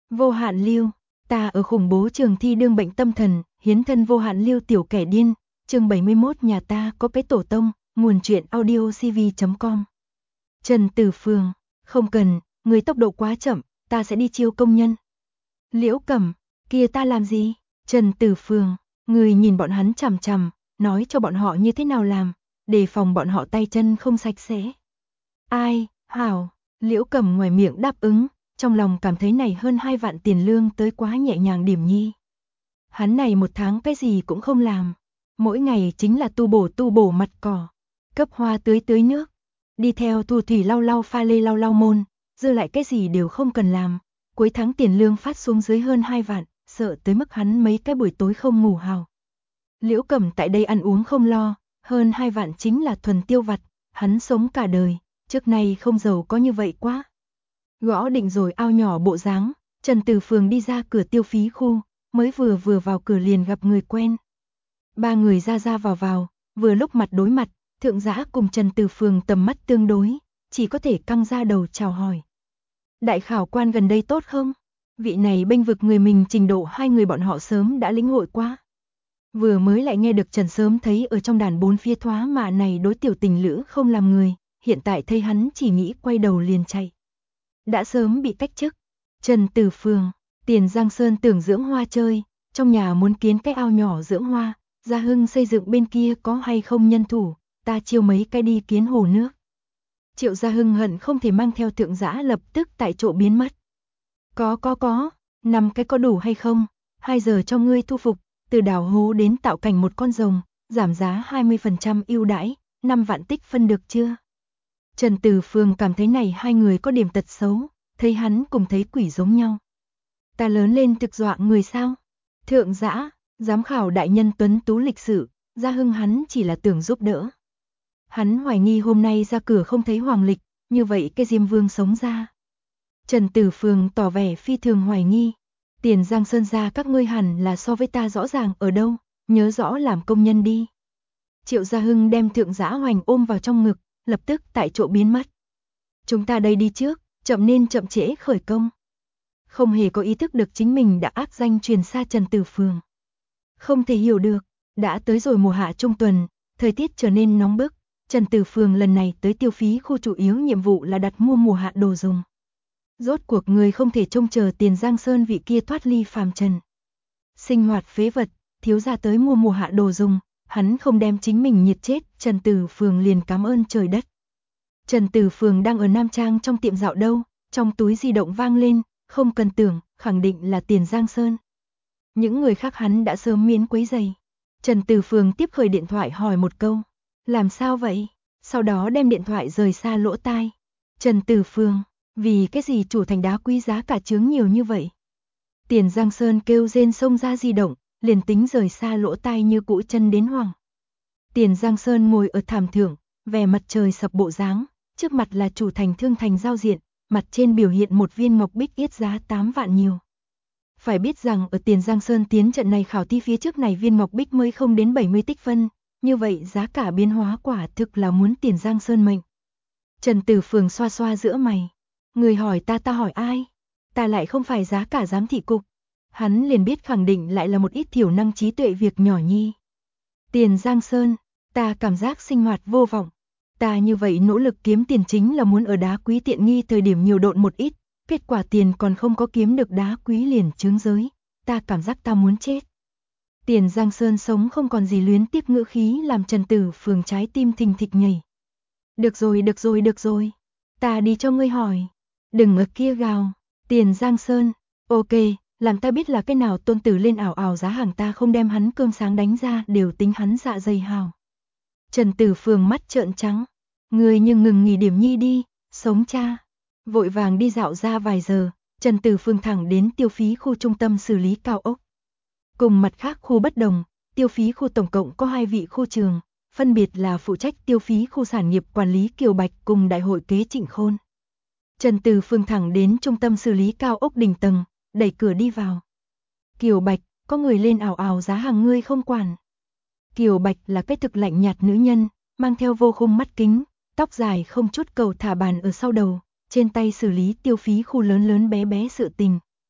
Vô hạn lưu, ta ở khủng bố trường thi đương bệnh tâm thần, hiến thân vô hạn lưu tiểu kẻ điên, chương 71 nhà ta có cái tổ tông, nguồn truyện audio cv.com. Trần Tử Phương, không cần, người tốc độ quá chậm, ta sẽ đi chiêu công nhân. Liễu Cẩm, kia ta làm gì? Trần Tử Phương, người nhìn bọn hắn chằm chằm, nói cho bọn họ như thế nào làm, đề phòng bọn họ tay chân không sạch sẽ. Ai, hảo, Liễu Cẩm ngoài miệng đáp ứng, trong lòng cảm thấy này hơn 2 vạn tiền lương tới quá nhẹ nhàng điểm nhi. Hắn này một tháng cái gì cũng không làm, mỗi ngày chính là tu bổ mặt cỏ, cấp hoa tưới nước, đi theo thu thủy lau lau pha lê lau môn, dư lại cái gì đều không cần làm. Cuối tháng tiền lương phát xuống dưới hơn 2 vạn, sợ tới mức hắn mấy cái buổi tối không ngủ hào. Liễu Cẩm tại đây ăn uống không lo, hơn 2 vạn chính là thuần tiêu vặt, hắn sống cả đời, trước nay không giàu có như vậy quá. Gõ định rồi ao nhỏ bộ dáng, Trần Tử Phương đi ra cửa tiêu phí khu, mới vừa vào cửa liền gặp người quen. Ba người ra vào, vừa lúc mặt đối mặt, Thượng Dã cùng Trần Tử Phương tầm mắt tương đối, chỉ có thể căng ra đầu chào hỏi. Đại khảo quan gần đây tốt không? Vị này bênh vực người mình trình độ hai người bọn họ sớm đã lĩnh hội qua. Vừa mới lại nghe được Trần sớm thấy ở trong đàn bốn phía thoá mà này đối tiểu tình lữ không làm người, hiện tại thấy hắn chỉ nghĩ quay đầu liền chạy. Đã sớm bị cách chức. Trần Tử Phương, Tiền Giang Sơn tưởng dưỡng hoa chơi, trong nhà muốn kiến cái ao nhỏ dưỡng hoa, Gia Hưng xây dựng bên kia có hay không nhân thủ, ta chiêu mấy cái đi kiến hồ nước. Triệu Gia Hưng hận không thể mang theo Thượng Dã lập tức tại chỗ biến mất. Có, 5 cái có đủ hay không? 2 giờ cho ngươi thu phục, từ đào hố đến tạo cảnh một con rồng, giảm giá 20% ưu đãi, 5 vạn tích phân được chưa? Trần Tử Phương cảm thấy này hai người có điểm tật xấu, thấy hắn cùng thấy quỷ giống nhau. Ta lớn lên thực dọa người sao? Thượng Dã, giám khảo đại nhân tuấn tú lịch sự, Gia Hưng hắn chỉ là tưởng giúp đỡ. Hắn hoài nghi hôm nay ra cửa không thấy Hoàng Lịch, như vậy cái Diêm Vương sống ra. Trần Tử Phương tỏ vẻ phi thường hoài nghi. Tiền Giang Sơn gia các ngươi hẳn là so với ta rõ ràng ở đâu, nhớ rõ làm công nhân đi. Triệu Gia Hưng đem Thượng Dã Hoành ôm vào trong ngực, lập tức tại chỗ biến mất. Chúng ta đây đi trước, chậm nên chậm trễ khởi công. Không hề có ý thức được chính mình đã ác danh truyền xa Trần Tử Phương. Không thể hiểu được, đã tới rồi mùa hạ trung tuần, thời tiết trở nên nóng bức. Trần Tử Phương lần này tới tiêu phí khu chủ yếu nhiệm vụ là đặt mua mùa hạ đồ dùng. Rốt cuộc người không thể trông chờ Tiền Giang Sơn vị kia thoát ly phàm trần. Sinh hoạt phế vật, thiếu gia tới mua mùa hạ đồ dùng, hắn không đem chính mình nhiệt chết, Trần Tử Phương liền cảm ơn trời đất. Trần Tử Phương đang ở Nam Trang trong tiệm dạo đâu, trong túi di động vang lên, không cần tưởng, khẳng định là Tiền Giang Sơn. Những người khác hắn đã sớm miễn quấy rầy. Trần Tử Phương tiếp khởi điện thoại hỏi một câu, làm sao vậy? Sau đó đem điện thoại rời xa lỗ tai. Trần Tử Phương, vì cái gì chủ thành đá quý giá cả chướng nhiều như vậy? Tiền Giang Sơn kêu rên xông ra di động, liền tính rời xa lỗ tai như cũ chân đến hoàng. Tiền Giang Sơn ngồi ở thảm thượng, vẻ mặt trời sập bộ dáng, trước mặt là chủ thành thương thành giao diện, mặt trên biểu hiện một viên ngọc bích yết giá 8 vạn nhiều. Phải biết rằng ở Tiền Giang Sơn tiến trận này khảo thi phía trước này viên ngọc bích mới không đến 70 tích phân, như vậy giá cả biến hóa quả thực là muốn Tiền Giang Sơn mệnh. Trần Tử Phương xoa xoa giữa mày, người hỏi ta hỏi ai? Ta lại không phải giá cả giám thị cục. Hắn liền biết khẳng định lại là một ít thiểu năng trí tuệ việc nhỏ nhi. Tiền Giang Sơn, ta cảm giác sinh hoạt vô vọng. Ta như vậy nỗ lực kiếm tiền chính là muốn ở đá quý tiện nghi thời điểm nhiều độn một ít, kết quả tiền còn không có kiếm được đá quý liền chướng giới, ta cảm giác ta muốn chết. Tiền Giang Sơn sống không còn gì luyến tiếc ngữ khí làm Trần Tử Phương trái tim thình thịch nhảy. Được rồi, ta đi cho ngươi hỏi. Đừng ở kia gào, Tiền Giang Sơn, ok, làm ta biết là cái nào tôn tử lên ảo giá hàng ta không đem hắn cơm sáng đánh ra đều tính hắn dạ dày hào. Trần Tử Phương mắt trợn trắng, người nhưng ngừng nghỉ điểm nhi đi, sống cha. Vội vàng đi dạo ra vài giờ, Trần Tử Phương thẳng đến tiêu phí khu trung tâm xử lý cao ốc. Cùng mặt khác khu bất đồng, tiêu phí khu tổng cộng có 2 vị khu trường, phân biệt là phụ trách tiêu phí khu sản nghiệp quản lý Kiều Bạch cùng đại hội kế Trịnh Khôn. Trần Tử Phương thẳng đến trung tâm xử lý cao ốc đỉnh tầng, đẩy cửa đi vào. Kiều Bạch, có người lên ảo giá hàng ngươi không quản. Kiều Bạch là cái thực lạnh nhạt nữ nhân, mang theo vô khung mắt kính, tóc dài không chút cầu thả bàn ở sau đầu, trên tay xử lý tiêu phí khu lớn bé bé sự tình.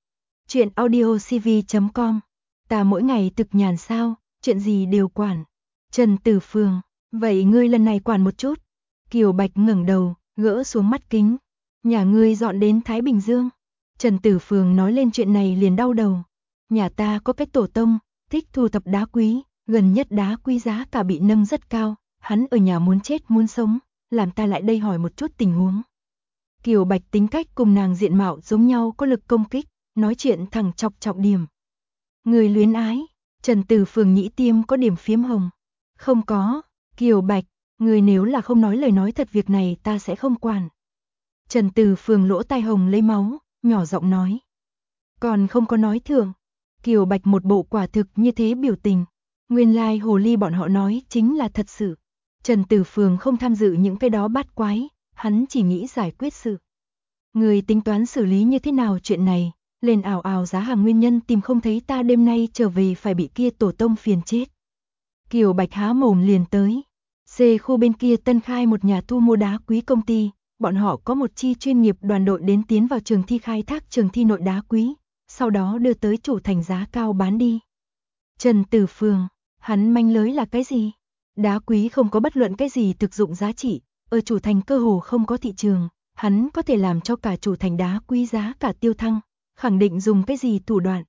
Chuyện audio CV.com. Ta mỗi ngày thực nhàn sao, chuyện gì đều quản. Trần Tử Phường, vậy ngươi lần này quản một chút. Kiều Bạch ngẩng đầu, gỡ xuống mắt kính. Nhà ngươi dọn đến Thái Bình Dương. Trần Tử Phường nói lên chuyện này liền đau đầu. Nhà ta có cái tổ tông, thích thu thập đá quý, gần nhất đá quý giá cả bị nâng rất cao, hắn ở nhà muốn chết muốn sống, làm ta lại đây hỏi một chút tình huống. Kiều Bạch tính cách cùng nàng diện mạo giống nhau, có lực công kích, nói chuyện thẳng chọc trọng điểm. Người luyến ái, Trần Tử Phường nhĩ tiêm có điểm phiếm hồng. Không có, Kiều Bạch, người nếu là không nói lời nói thật việc này ta sẽ không quản. Trần Tử Phường lỗ tai hồng lấy máu, nhỏ giọng nói. Còn không có nói thưởng. Kiều Bạch một bộ quả thực như thế biểu tình. Nguyên lai hồ ly bọn họ nói chính là thật sự. Trần Tử Phường không tham dự những cái đó bát quái, hắn chỉ nghĩ giải quyết sự. Người tính toán xử lý như thế nào chuyện này, lên ảo ảo giá hàng nguyên nhân tìm không thấy, ta đêm nay trở về phải bị kia tổ tông phiền chết. Kiều Bạch há mồm liền tới. C khu bên kia tân khai một nhà thu mua đá quý công ty, bọn họ có một chi chuyên nghiệp đoàn đội đến tiến vào trường thi khai thác trường thi nội đá quý, sau đó đưa tới chủ thành giá cao bán đi. Trần Tử Phường, hắn manh lưới là cái gì? Đá quý không có bất luận cái gì thực dụng giá trị, ở chủ thành cơ hồ không có thị trường, hắn có thể làm cho cả chủ thành đá quý giá cả tiêu thăng, khẳng định dùng cái gì thủ đoạn.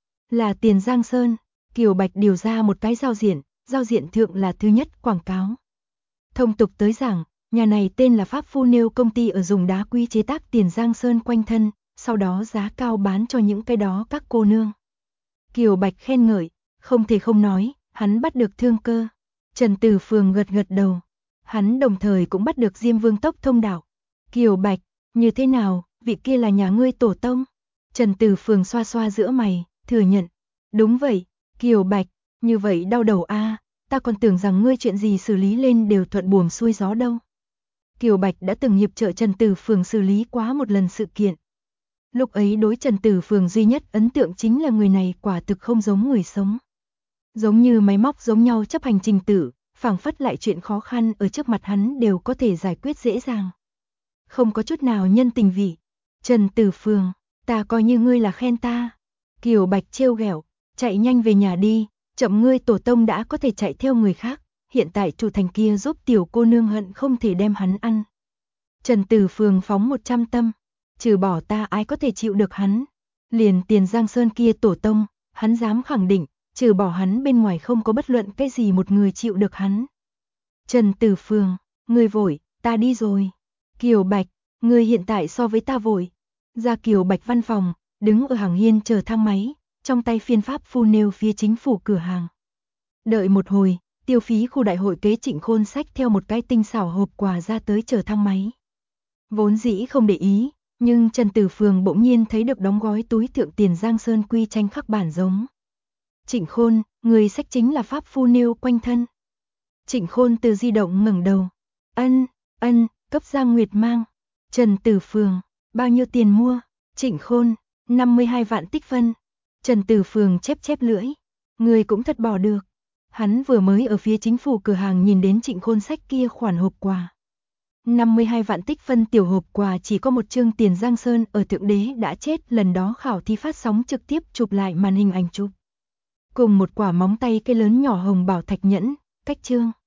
Là Tiền Giang Sơn, Kiều Bạch điều ra một cái giao diện thượng là thứ nhất quảng cáo. Thông tục tới giảng, nhà này tên là Pháp Phu Nêu công ty ở dùng đá quý chế tác Tiền Giang Sơn quanh thân, sau đó giá cao bán cho những cái đó các cô nương. Kiều Bạch khen ngợi, không thể không nói, hắn bắt được thương cơ. Trần Tử Phường gật gật đầu. Hắn đồng thời cũng bắt được Diêm Vương tốc thông đạo. Kiều Bạch, như thế nào, vị kia là nhà ngươi tổ tông? Trần Tử Phường xoa xoa giữa mày, thừa nhận. Đúng vậy, Kiều Bạch, như vậy đau đầu a, ta còn tưởng rằng ngươi chuyện gì xử lý lên đều thuận buồm xuôi gió đâu. Kiều Bạch đã từng hiệp trợ Trần Tử Phường xử lý quá một lần sự kiện. Lúc ấy đối Trần Tử Phường duy nhất ấn tượng chính là người này quả thực không giống người sống. Giống như máy móc giống nhau chấp hành trình tự, phảng phất lại chuyện khó khăn ở trước mặt hắn đều có thể giải quyết dễ dàng. Không có chút nào nhân tình vị. Trần Tử Phường, ta coi như ngươi là khen ta. Kiều Bạch trêu ghẹo, chạy nhanh về nhà đi, chậm ngươi tổ tông đã có thể chạy theo người khác, hiện tại chủ thành kia giúp tiểu cô nương hận không thể đem hắn ăn. Trần Tử Phường phóng 100 tâm, trừ bỏ ta ai có thể chịu được hắn. Liền Tiền Giang Sơn kia tổ tông, hắn dám khẳng định, trừ bỏ hắn bên ngoài không có bất luận cái gì một người chịu được hắn. Trần Tử Phường, ngươi vội, ta đi rồi. Kiều Bạch, ngươi hiện tại so với ta vội. Ra Kiều Bạch văn phòng, đứng ở hàng hiên chờ thang máy, trong tay phiên Pháp Phu Nêu phía chính phủ cửa hàng. Đợi một hồi, tiêu phí khu đại hội kế Trịnh Khôn xách theo một cái tinh xảo hộp quà ra tới chờ thang máy. Vốn dĩ không để ý, nhưng Trần Tử Phường bỗng nhiên thấy được đóng gói túi thượng Tiền Giang Sơn quy tranh khắc bản giống. Trịnh Khôn, người xách chính là Pháp Phu Nêu quanh thân. Trịnh Khôn từ di động ngẩng đầu. Ân, cấp Giang Nguyệt mang. Trần Tử Phường, bao nhiêu tiền mua? Trịnh Khôn, 52 vạn tích phân. Trần Tử Phường chép lưỡi. Người cũng thật bỏ được. Hắn vừa mới ở phía chính phủ cửa hàng nhìn đến Trịnh Khôn xách kia khoản hộp quà. 52 vạn tích phân tiểu hộp quà chỉ có một chương Tiền Giang Sơn ở Thượng Đế đã chết lần đó khảo thi phát sóng trực tiếp chụp lại màn hình ảnh chụp. Cùng một quả móng tay cây lớn nhỏ hồng bảo thạch nhẫn, cách chương.